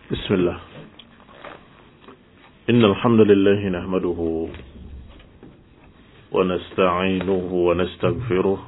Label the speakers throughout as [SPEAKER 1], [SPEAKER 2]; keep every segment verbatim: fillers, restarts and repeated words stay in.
[SPEAKER 1] بسم الله إن الحمد لله نحمده ونستعينه ونستغفره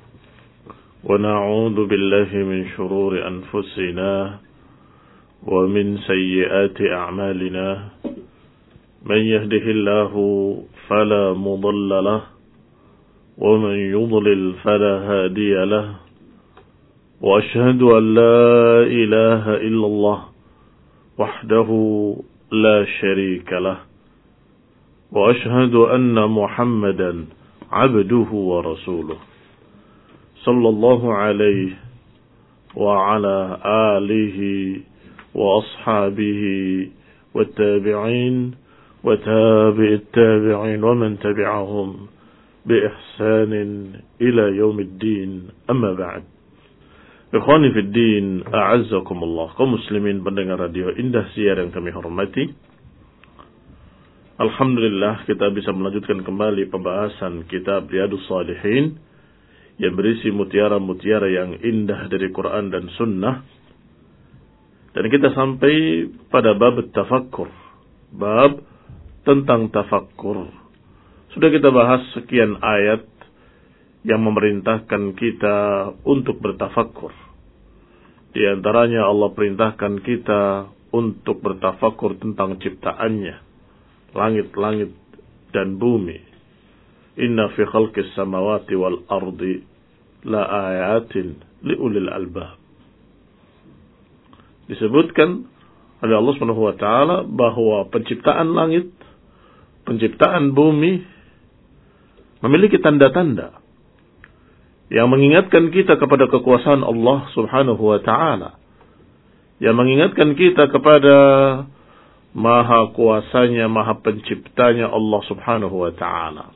[SPEAKER 1] ونعوذ بالله من شرور أنفسنا ومن سيئات أعمالنا من يهده الله فلا مضل له ومن يضلل فلا هادي له وأشهد أن لا إله إلا الله وحده لا شريك له وأشهد أن محمدا عبده ورسوله صلى الله عليه وعلى آله وأصحابه والتابعين وتابع التابعين ومن تبعهم بإحسان إلى يوم الدين أما بعد. Ikhwani fid din, a'azzakumullah. Kaum muslimin pendengar radio Indah Siar yang kami hormati. Alhamdulillah kita bisa melanjutkan kembali pembahasan kitab Riyadhus Shalihin yang berisi mutiara-mutiara yang indah dari Quran dan Sunnah. Dan kita sampai pada bab tafakkur. Bab tentang tafakkur. Sudah kita bahas sekian ayat yang memerintahkan kita untuk bertafakkur. Di antaranya Allah perintahkan kita untuk bertafakkur tentang ciptaannya, langit-langit dan bumi. Inna fi khalqis samawati wal ardi la ayatin liulil albab. Disebutkan oleh Allah Subhanahu wa taala bahwa penciptaan langit, penciptaan bumi memiliki tanda-tanda yang mengingatkan kita kepada kekuasaan Allah Subhanahu wa ta'ala, yang mengingatkan kita kepada maha kuasanya, maha penciptanya Allah Subhanahu wa ta'ala.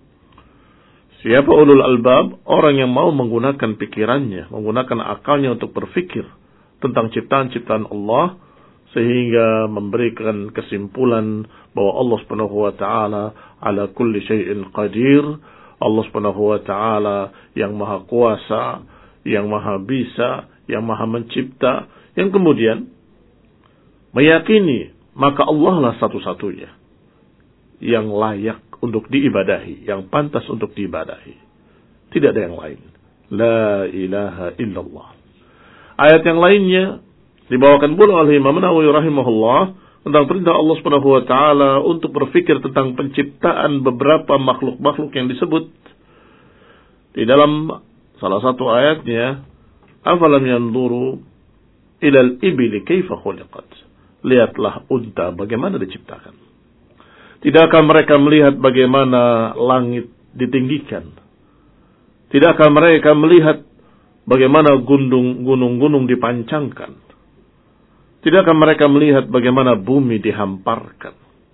[SPEAKER 1] Siapa ulul albab? Orang yang mau menggunakan pikirannya, menggunakan akalnya untuk berfikir tentang ciptaan-ciptaan Allah, sehingga memberikan kesimpulan bahwa Allah Subhanahu wa ta'ala ala kulli syai'in qadir. Allah Subhanahu wa ta'ala yang maha kuasa, yang maha bisa, yang maha mencipta, yang kemudian meyakini maka Allah lah satu-satunya yang layak untuk diibadahi, yang pantas untuk diibadahi. Tidak ada yang lain. La ilaha illallah. Ayat yang lainnya dibawakan pula oleh Imam Nawawi rahimahullah tentang perintah Allah Subhanahu wa taala untuk berfikir tentang penciptaan beberapa makhluk-makhluk yang disebut di dalam salah satu ayatnya, afalam yanzuru ilal ibli kaifa khuliqat. Lihatlah unta bagaimana diciptakan. Tidakkah mereka melihat bagaimana langit ditinggikan? Tidakkah mereka melihat bagaimana gunung-gunung dipancangkan? Tidakkah mereka melihat bagaimana bumi dihamparkan?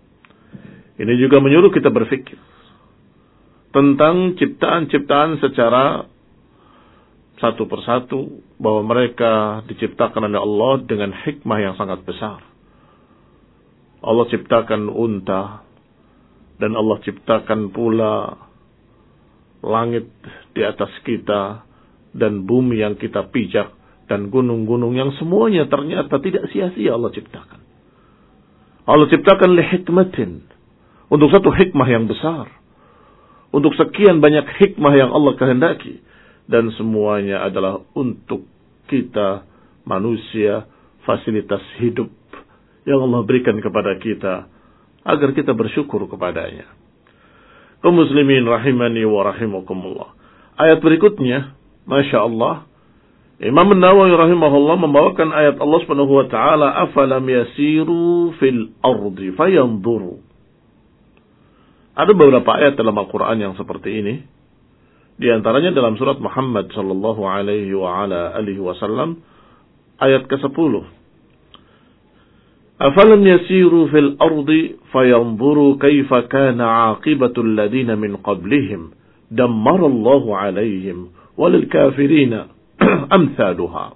[SPEAKER 1] Ini juga menyuruh kita berfikir tentang ciptaan-ciptaan secara satu persatu, bahwa mereka diciptakan oleh Allah dengan hikmah yang sangat besar. Allah ciptakan unta, dan Allah ciptakan pula langit di atas kita, dan bumi yang kita pijak, dan gunung-gunung yang semuanya ternyata tidak sia-sia Allah ciptakan. Allah ciptakan li hikmatin, untuk satu hikmah yang besar, untuk sekian banyak hikmah yang Allah kehendaki, dan semuanya adalah untuk kita manusia, fasilitas hidup yang Allah berikan kepada kita agar kita bersyukur kepadanya. Kaum muslimin rahimani wa rahimakumullah. Ayat berikutnya, Masya Allah, Imam Nawawi rahimahullah membawakan ayat Allah Subhanahu wa taala, afalam yasiru fil ardi fayanzuru. Ada beberapa ayat dalam Al-Qur'an yang seperti ini. Di antaranya dalam surat Muhammad sallallahu alaihi wa ala alihi wasallam ayat kesepuluh. Afalam yasiru fil ardi fayanzuru kaifa kana 'aqibatul ladina min qablihim dammarallahu alaihim walil kafirina amsaluha.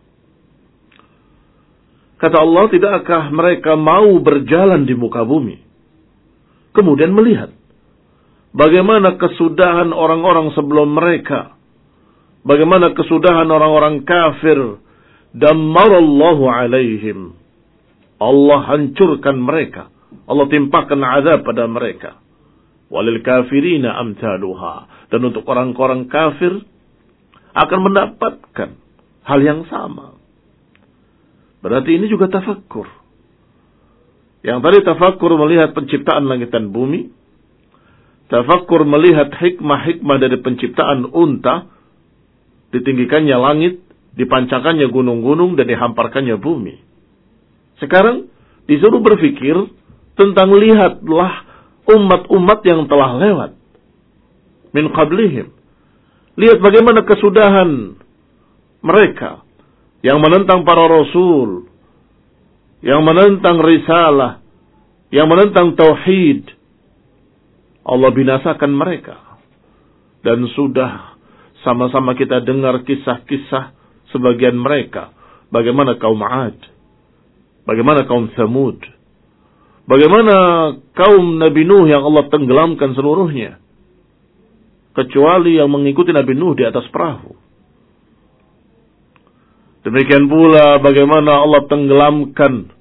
[SPEAKER 1] Kata Allah, tidakkah mereka mau berjalan di muka bumi, kemudian melihat bagaimana kesudahan orang-orang sebelum mereka, bagaimana kesudahan orang-orang kafir, dammarallahu alaihim, Allah hancurkan mereka. Allah timpakan azab pada mereka. Walil kafirina amthaluha. Dan untuk orang-orang kafir akan mendapatkan hal yang sama. Berarti ini juga tafakkur. Yang tadi tafakkur melihat penciptaan langit dan bumi. Tafakkur melihat hikmah-hikmah dari penciptaan unta. Ditinggikannya langit, dipancakannya gunung-gunung, dan dihamparkannya bumi. Sekarang disuruh berpikir tentang lihatlah umat-umat yang telah lewat. Min qablihim. Lihat bagaimana kesudahan mereka yang menentang para rasul, yang menentang risalah, yang menentang tauhid. Allah binasakan mereka. Dan sudah sama-sama kita dengar kisah-kisah sebagian mereka. Bagaimana kaum Ad, bagaimana kaum Thamud, bagaimana kaum Nabi Nuh yang Allah tenggelamkan seluruhnya. Kecuali yang mengikuti Nabi Nuh di atas perahu. Demikian pula bagaimana Allah tenggelamkan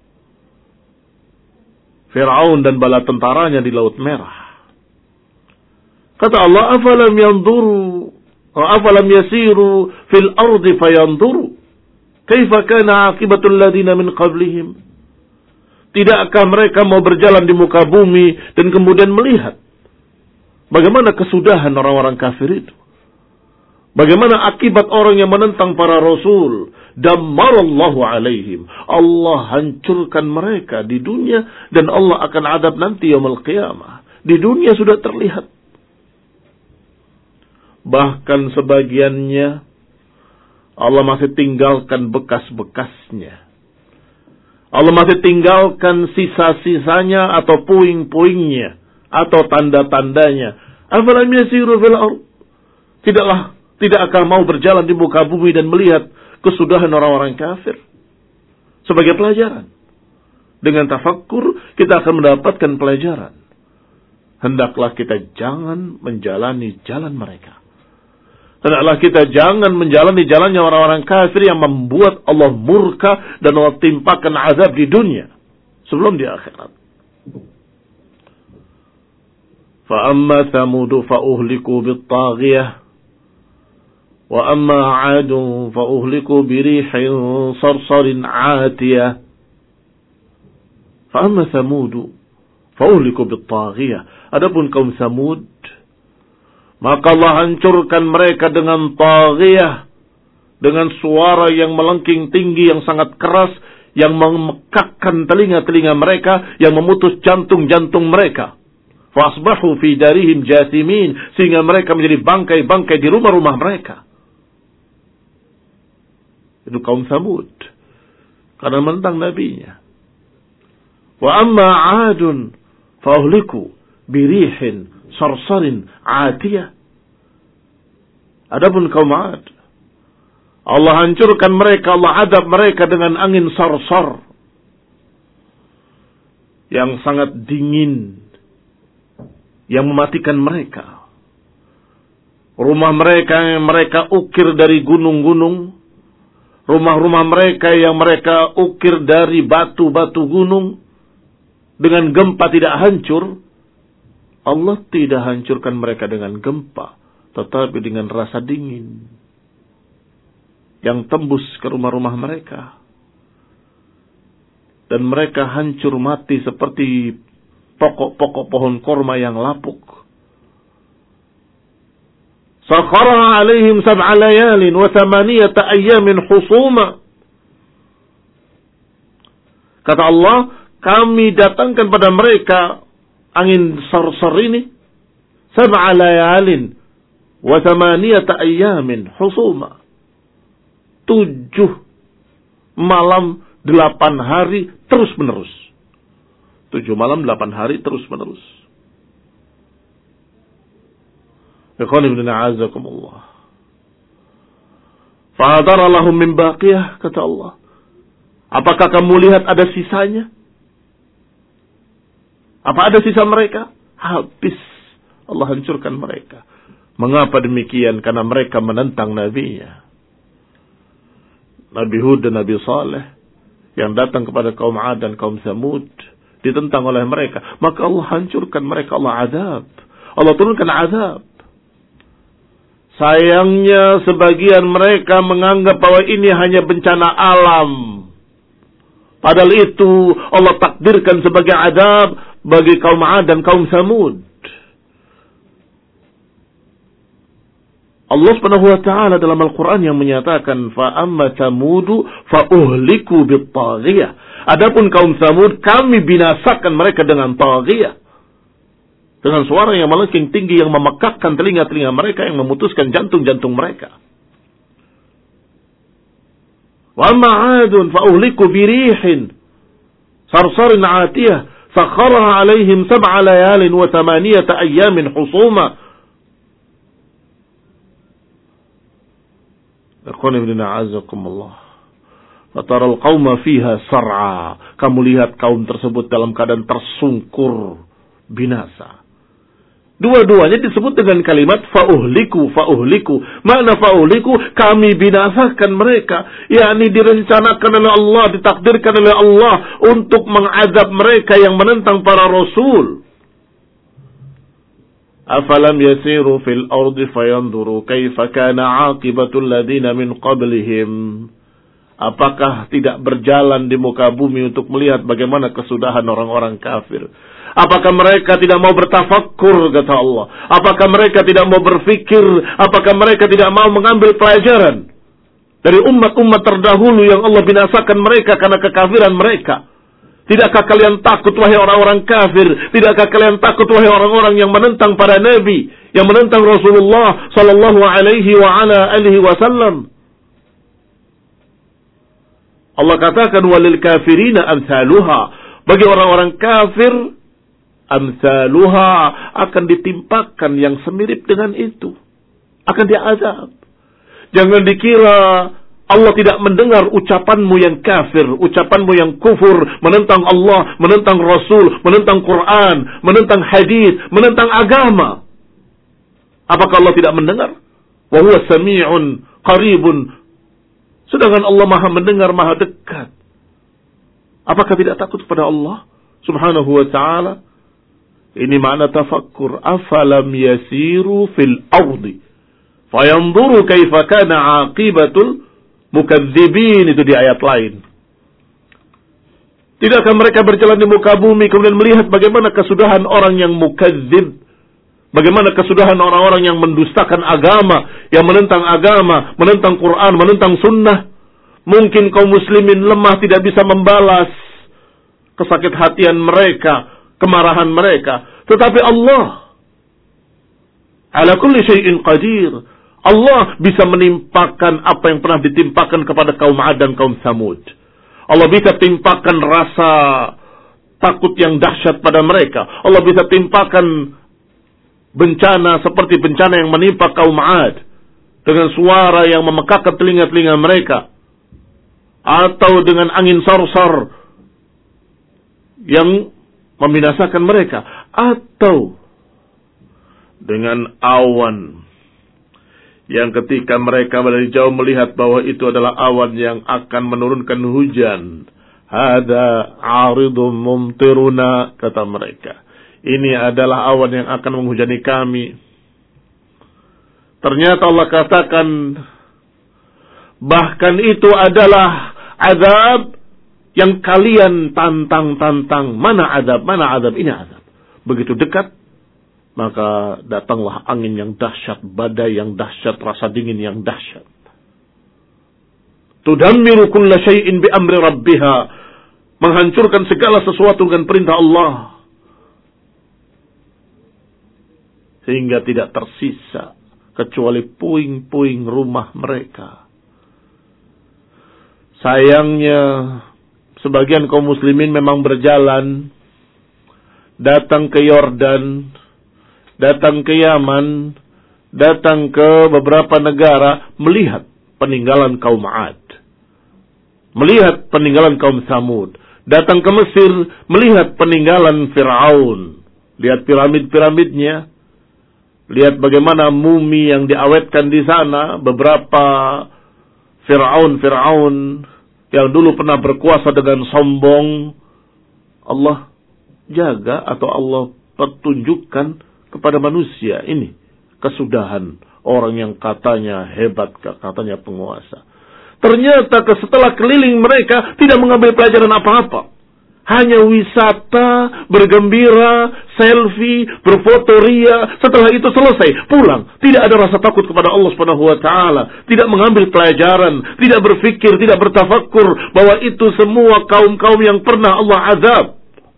[SPEAKER 1] Fir'aun dan bala tentaranya di Laut Merah. Kata Allah, afalam yanzuru afalam yasiru fil ardi fayanzuru kaifa kana aqibatul ladina min qablihim. Tidakkah mereka mau berjalan di muka bumi dan kemudian melihat bagaimana kesudahan orang-orang kafir itu? Bagaimana akibat orang yang menentang para rasul? Dammarallahu alaihim. Allah hancurkan mereka di dunia dan Allah akan adab nanti yaumul qiyamah. Di dunia sudah terlihat. Bahkan sebagiannya Allah masih tinggalkan bekas-bekasnya. Allah masih tinggalkan sisa-sisanya atau puing-puingnya atau tanda-tandanya. Afalam yasiru fil ardh. Tidaklah tidak akan mau berjalan di muka bumi dan melihat kesudahan orang-orang kafir sebagai pelajaran. Dengan tafakkur kita akan mendapatkan pelajaran. Hendaklah kita jangan menjalani jalan mereka. Hendaklah kita jangan menjalani jalannya orang-orang kafir yang membuat Allah murka dan Allah timpakan azab di dunia sebelum di akhirat. Fa amma Thamud fa uhliku bit taghiyah wa amma 'ad fa uhliku bi rihin sarsarin 'atiyah. Fa amma Thamud fa uhliku bit taghiyah. Adapun kaum Thamud, maka Allah hancurkan mereka dengan taghiyah, dengan suara yang melengking tinggi yang sangat keras, yang memekakkan telinga-telinga mereka, yang memutus jantung-jantung mereka. Fasbahu fi darihim jathimin, sehingga mereka menjadi bangkai-bangkai di rumah-rumah mereka. Itu kaum Thamud, karena menentang nabinya. Wa amma 'adun fa uhliku birihin sarsarin 'atiyah. Adapun kaum 'Ad, Allah hancurkan mereka, Allah adab mereka dengan angin sarsar yang sangat dingin, yang mematikan mereka. Rumah mereka yang mereka ukir dari gunung-gunung, rumah-rumah mereka yang mereka ukir dari batu-batu gunung, dengan gempa tidak hancur. Allah tidak hancurkan mereka dengan gempa, tetapi dengan rasa dingin yang tembus ke rumah-rumah mereka. Dan mereka hancur mati seperti pokok-pokok pohon korma yang lapuk. Sakhara alaihim sab'a layalin wa thamaniyata ayyamin husuma. Kata Allah, kami datangkan pada mereka angin sarsar ini sab'a layalin wa thamaniyata ayyamin husuma. Tujuh malam, delapan hari terus menerus. Tujuh malam, delapan hari terus menerus. Ikhwan ibn a'azakumullah. Fa'adara lahum min baqiyah, kata Allah. Apakah kamu lihat ada sisanya? Apa ada sisa mereka? Habis. Allah hancurkan mereka. Mengapa demikian? Karena mereka menentang nabinya. Nabi Hud dan Nabi Saleh yang datang kepada kaum 'Ad dan kaum Tsamud ditentang oleh mereka, maka Allah hancurkan mereka, Allah azab. Allah turunkan azab. Sayangnya sebagian mereka menganggap bahwa ini hanya bencana alam. Padahal itu Allah takdirkan sebagai azab bagi kaum 'Ad dan kaum Tsamud. Allah Subhanahu wa taala dalam Al-Qur'an yang menyatakan fa amma Tsamudu fa uhliku bit-taghiyah. Adapun kaum Tsamud kami binasakan mereka dengan taghiyah. Dengan suara yang melengking tinggi yang memekakkan telinga-telinga mereka, yang memutuskan jantung-jantung mereka. Wa amma 'Adun fa uhliku birihin sarsarin 'atiyah sakharaha 'alaihim sab'a layalin wa thamaniyata ayyamin husuma. Ikhwan ibn a'azakumullah. Fataral qauma fiha sar'a. Kamu lihat kaum tersebut dalam keadaan tersungkur, binasa. Dua-duanya disebut dengan kalimat fa'uhliku, fa'uhliku. Makna fa'uhliku, kami binasakan mereka. Yakni direncanakan oleh Allah, ditakdirkan oleh Allah untuk mengazab mereka yang menentang para rasul. Afalam yasiru fil ardi fayanzuru kaifa kana 'aqibatul ladina min qablihim. Apakah tidak berjalan di muka bumi untuk melihat bagaimana kesudahan orang-orang kafir? Apakah mereka tidak mau bertafakkur, kata Allah? Apakah mereka tidak mau berfikir? Apakah mereka tidak mau mengambil pelajaran dari umat-umat terdahulu yang Allah binasakan mereka karena kekafiran mereka? Tidakkah kalian takut, wahai orang-orang kafir? Tidakkah kalian takut, wahai orang-orang yang menentang para nabi, yang menentang Rasulullah sallallahu alaihi wa ala alihi wasallam? Allah katakan walil kafirina amsaluha. Bagi orang-orang kafir, amsaluha, akan ditimpakan yang semirip dengan itu. Akan diazab. Jangan dikira Allah tidak mendengar ucapanmu yang kafir, ucapanmu yang kufur, menentang Allah, menentang Rasul, menentang Quran, menentang hadis, menentang agama. Apakah Allah tidak mendengar? Wa huwa sami'un qaribun. Sedangkan Allah Maha mendengar, Maha dekat. Apakah tidak takut kepada Allah Subhanahu wa ta'ala? Ini makna tafakkur. Afalam yasiru fil ardi fayanzuru kaifa kana 'aqibatul mukadzibin. Itu di ayat lain. Tidakkah mereka berjalan di muka bumi kemudian melihat bagaimana kesudahan orang yang mukadzib, bagaimana kesudahan orang-orang yang mendustakan agama, yang menentang agama, menentang Quran, menentang sunnah. Mungkin kaum muslimin lemah, tidak bisa membalas kesakit hatian mereka, kemarahan mereka. Tetapi Allah ala kulli syai'in qadir. Allah bisa menimpakan apa yang pernah ditimpakan kepada kaum 'Ad dan kaum Tsamud. Allah bisa timpakan rasa takut yang dahsyat pada mereka. Allah bisa timpakan bencana seperti bencana yang menimpa kaum 'Ad dengan suara yang memekakkan telinga-telinga mereka, atau dengan angin sarsar yang membinasakan mereka, atau dengan awan yang ketika mereka dari jauh melihat bahwa itu adalah awan yang akan menurunkan hujan. Hada 'aridum mumtiruna, kata mereka. Ini adalah awan yang akan menghujani kami. Ternyata Allah katakan bahkan itu adalah azab yang kalian tantang-tantang. Mana azab? Mana azab? Ini azab. Begitu dekat, maka datanglah angin yang dahsyat, badai yang dahsyat, rasa dingin yang dahsyat. Tudammiru kulla syai'in bi amri rabbiha. Menghancurkan segala sesuatu dengan perintah Allah. Sehingga tidak tersisa kecuali puing-puing rumah mereka. Sayangnya, sebagian kaum muslimin memang berjalan, datang ke Yordan, datang ke Yaman, datang ke beberapa negara, melihat peninggalan kaum 'Ad, melihat peninggalan kaum Tsamud, datang ke Mesir, melihat peninggalan Fir'aun, lihat piramid-piramidnya, lihat bagaimana mumi yang diawetkan di sana, beberapa Fir'aun-Fir'aun yang dulu pernah berkuasa dengan sombong, Allah jaga atau Allah pertunjukkan kepada manusia ini kesudahan orang yang katanya hebat, katanya penguasa. Ternyata setelah keliling mereka tidak mengambil pelajaran apa-apa. Hanya wisata, bergembira, selfie, berfoto ria. Setelah itu selesai, pulang. Tidak ada rasa takut kepada Allah Subhanahu wa taala, tidak mengambil pelajaran, tidak berfikir, tidak bertafakkur bahwa itu semua kaum-kaum yang pernah Allah azab,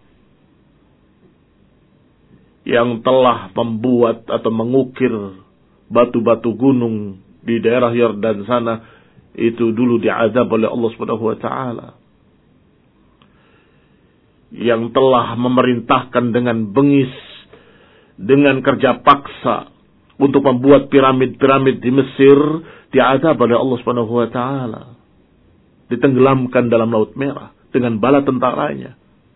[SPEAKER 1] yang telah membuat atau mengukir batu-batu gunung di daerah Yordan sana, itu dulu diazab oleh Allah Subhanahu wa taala. Yang telah memerintahkan dengan bengis, dengan kerja paksa untuk membuat piramid-piramid di Mesir, diazab oleh Allah Subhanahu wa taala. Ditenggelamkan dalam Laut Merah dengan bala tentaranya.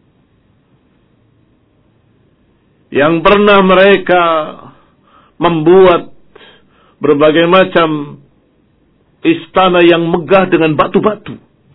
[SPEAKER 1] Yang pernah mereka membuat berbagai macam istana yang megah dengan batu-batu.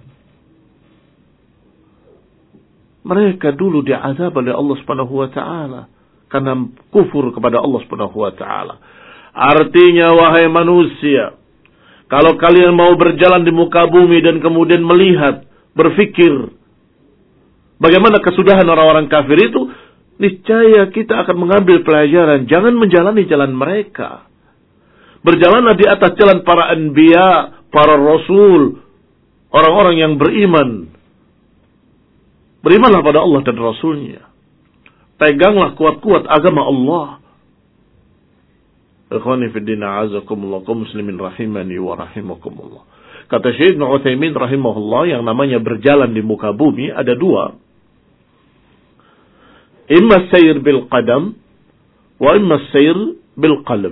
[SPEAKER 1] Mereka dulu diazab oleh Allah Subhanahu wa taala karena kufur kepada Allah Subhanahu wa taala. Artinya, wahai manusia, kalau kalian mau berjalan di muka bumi dan kemudian melihat, berfikir bagaimana kesudahan orang-orang kafir itu, niscaya kita akan mengambil pelajaran. Jangan menjalani jalan mereka. Berjalanlah di atas jalan para anbiya, para rasul, orang-orang yang beriman. Berimanlah pada Allah dan Rasulnya. Peganglah kuat-kuat agama Allah. Ikhwani fiddin a'azakumullah, kaum muslimin rahimani wa rahimakumullah. Kata Syekh Ibnu Utsaimin rahimahullah, yang namanya berjalan di muka bumi ada dua. Imma sayr bil qadam wa imma sayr bil qalb.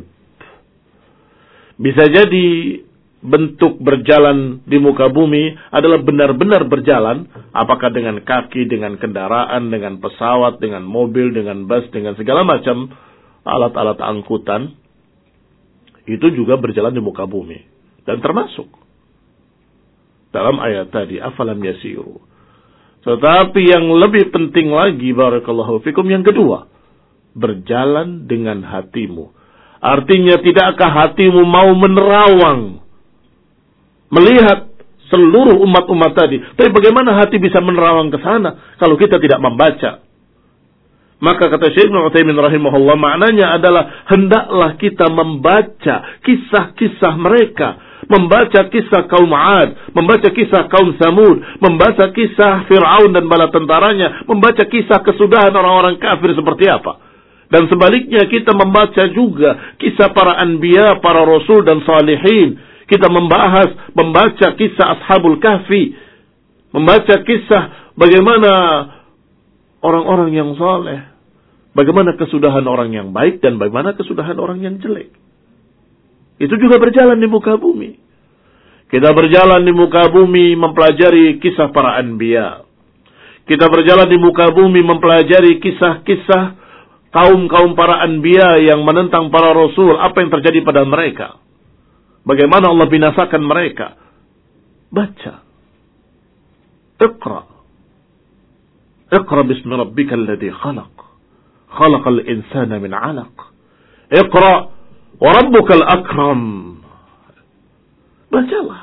[SPEAKER 1] Bisa jadi bentuk berjalan di muka bumi adalah benar-benar berjalan, apakah dengan kaki, dengan kendaraan, dengan pesawat, dengan mobil, dengan bus, dengan segala macam alat-alat angkutan. Itu juga berjalan di muka bumi. Dan termasuk dalam ayat tadi, afalam yasiru. Tetapi yang lebih penting lagi, barakallahu fikum, yang kedua, berjalan dengan hatimu. Artinya, tidakkah hatimu mau menerawang melihat seluruh umat-umat tadi? Tapi bagaimana hati bisa menerawang ke sana kalau kita tidak membaca? Maka kata Syekh Ibnu Utsaimin rahimahullah, maknanya adalah hendaklah kita membaca kisah-kisah mereka, membaca kisah kaum 'Ad, membaca kisah kaum Samud, membaca kisah Fir'aun dan bala tentaranya, membaca kisah kesudahan orang-orang kafir seperti apa. Dan sebaliknya kita membaca juga kisah para anbiya, para rasul dan salihin. Kita membahas, membaca kisah Ashabul Kahfi, membaca kisah bagaimana orang-orang yang saleh, bagaimana kesudahan orang yang baik dan bagaimana kesudahan orang yang jelek. Itu juga berjalan di muka bumi. Kita berjalan di muka bumi mempelajari kisah para anbiya. Kita berjalan di muka bumi mempelajari kisah-kisah kaum-kaum para anbiya yang menentang para rasul, apa yang terjadi pada mereka. Bagaimana Allah binasakan mereka. Baca. Iqra. Iqra bismi rabbika alladhi khalaq. Khalaqal insana min 'alaq. Iqra wa rabbukal akram. Bacalah.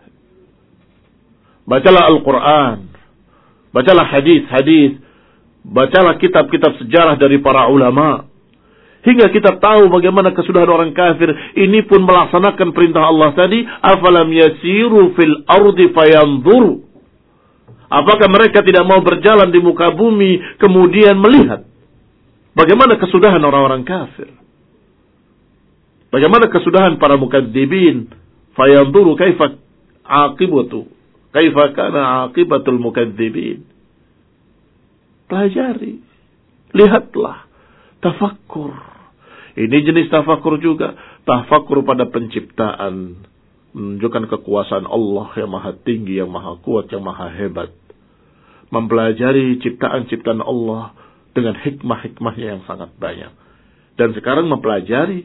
[SPEAKER 1] Bacalah Al-Quran. Bacalah hadis-hadis. Bacalah kitab-kitab sejarah dari para ulama. Hingga kita tahu bagaimana kesudahan orang kafir. Ini pun melaksanakan perintah Allah tadi. Afalam yasiru fil ardi fayanzuru. Apakah mereka tidak mau berjalan di muka bumi kemudian melihat bagaimana kesudahan orang-orang kafir? Bagaimana kesudahan para mukadzibin? Fayanzuru kaifa aqibatu. Kaifa kana aqibatul mukadzibin. Pelajari. Lihatlah. Tafakkur. Ini jenis tafakkur juga. Tafakkur pada penciptaan. Menunjukkan kekuasaan Allah yang maha tinggi, yang maha kuat, yang maha hebat. Mempelajari ciptaan-ciptaan Allah dengan hikmah-hikmahnya yang sangat banyak. Dan sekarang mempelajari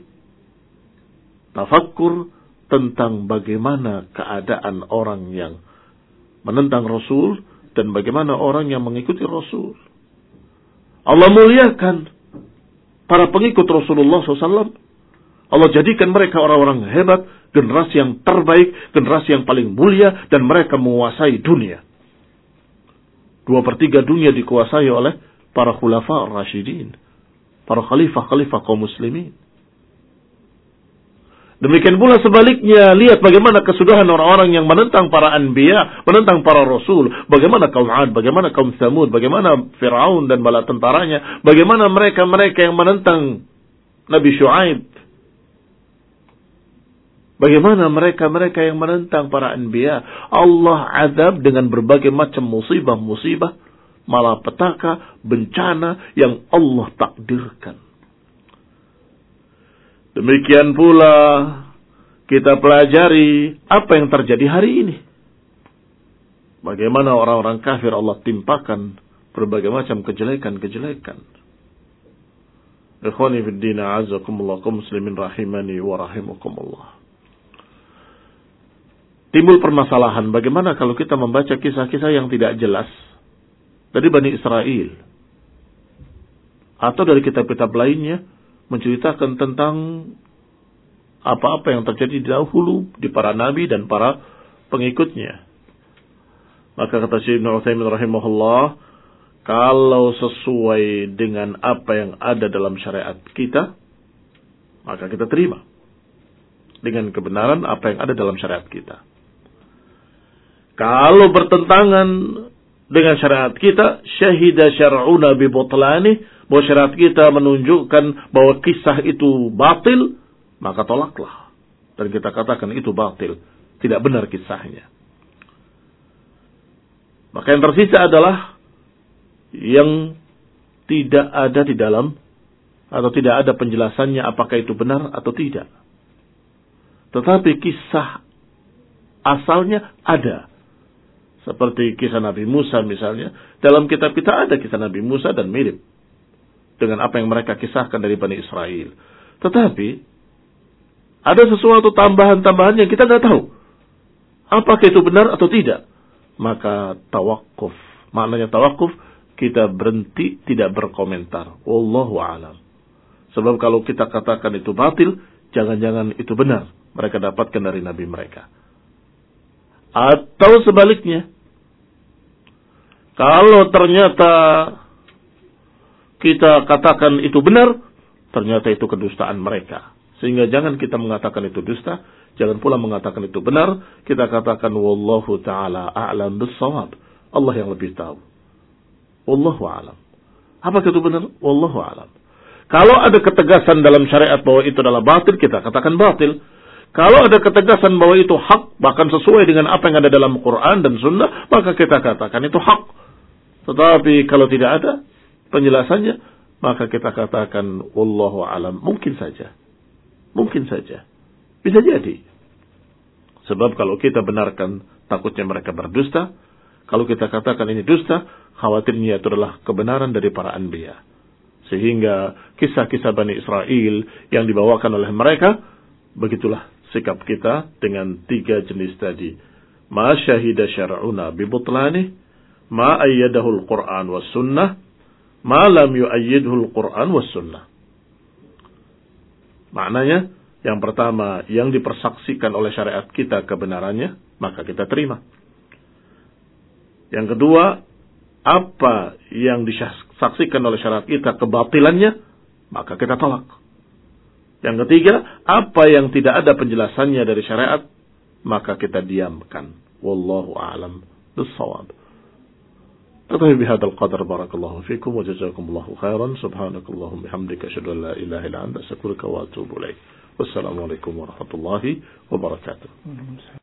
[SPEAKER 1] tafakkur tentang bagaimana keadaan orang yang menentang Rasul dan bagaimana orang yang mengikuti Rasul. Allah muliakan para pengikut Rasulullah shallallahu alaihi wasallam. Allah jadikan mereka orang-orang hebat, generasi yang terbaik, generasi yang paling mulia, dan mereka menguasai dunia. Dua per tiga dunia dikuasai oleh para khulafa ar-rasyidin, para khalifah-khalifah kaum muslimin. Demikian pula sebaliknya, lihat bagaimana kesudahan orang-orang yang menentang para anbiya, menentang para rasul. Bagaimana kaum Ad, bagaimana kaum Thamud, bagaimana Fir'aun dan bala tentaranya. Bagaimana mereka-mereka yang menentang Nabi Syuaib. Bagaimana mereka-mereka yang menentang para anbiya. Allah azab dengan berbagai macam musibah-musibah, malapetaka, bencana yang Allah takdirkan. Demikian pula kita pelajari apa yang terjadi hari ini. Bagaimana orang-orang kafir Allah timpakan berbagai macam kejelekan-kejelekan. Ikhwani fid din, a'azzakumullah, kaum muslimin rahimani wa rahimakumullah. Timbul permasalahan, bagaimana kalau kita membaca kisah-kisah yang tidak jelas dari Bani Israel atau dari kitab-kitab lainnya, menceritakan tentang apa-apa yang terjadi dahulu di para nabi dan para pengikutnya. Maka kata Syekh Ibnu Utsaimin rahimahullah, kalau sesuai dengan apa yang ada dalam syariat kita, maka kita terima dengan kebenaran apa yang ada dalam syariat kita. Kalau bertentangan dengan syariat kita, syahida syar'una bi butlani, bahwa syariat kita menunjukkan bahwa kisah itu batil, maka tolaklah. Dan kita katakan itu batil, tidak benar kisahnya. Maka yang tersisa adalah yang tidak ada di dalam, atau tidak ada penjelasannya apakah itu benar atau tidak. Tetapi kisah asalnya ada. Seperti kisah Nabi Musa misalnya. Dalam kitab kita ada kisah Nabi Musa dan mirip dengan apa yang mereka kisahkan dari Bani Israel. Tetapi ada sesuatu tambahan-tambahan yang kita tidak tahu apakah itu benar atau tidak. Maka tawakuf. Maknanya tawakuf, kita berhenti tidak berkomentar. Wallahu a'lam. Sebab kalau kita katakan itu batil, jangan-jangan itu benar mereka dapatkan dari Nabi mereka. Atau sebaliknya, kalau ternyata kita katakan itu benar, ternyata itu kedustaan mereka. Sehingga jangan kita mengatakan itu dusta, jangan pula mengatakan itu benar. Kita katakan wallahu ta'ala a'lam bis-shawab. Allah yang lebih tahu. Wallahu a'lam. Apakah itu benar? Wallahu a'lam. Kalau ada ketegasan dalam syariat bahwa itu adalah batil, kita katakan batil. Kalau ada ketegasan bahwa itu hak, bahkan sesuai dengan apa yang ada dalam Quran dan Sunnah, maka kita katakan itu hak. Tetapi kalau tidak ada penjelasannya, maka kita katakan wallahu a'lam. Mungkin saja. Mungkin saja. Bisa jadi. Sebab kalau kita benarkan, takutnya mereka berdusta. Kalau kita katakan ini dusta, khawatirnya itu adalah kebenaran dari para anbiya. Sehingga kisah-kisah Bani Israel yang dibawakan oleh mereka, begitulah sikap kita dengan tiga jenis tadi. Ma syahida syar'una bi butlani, ma ayyadahu al-Qur'an was sunnah, ma lam yu'ayyidhu al-Qur'an was sunnah. Maknanya, yang pertama, yang dipersaksikan oleh syariat kita kebenarannya, maka kita terima. Yang kedua, apa yang disaksikan oleh syariat kita kebatilannya, maka kita tolak. Yang ketiga, apa yang tidak ada penjelasannya dari syariat, maka kita diamkan. Wallahu a'lam bis-shawab. Tetapi bihadzal qadar barakallahu fikum wa jazakumullahu khairan. Subhanakallahumma bihamdika asyhadu an la ilaha illa anta astaghfiruka wa atubu ilaik. Wassalamualaikum warahmatullahi wabarakatuh.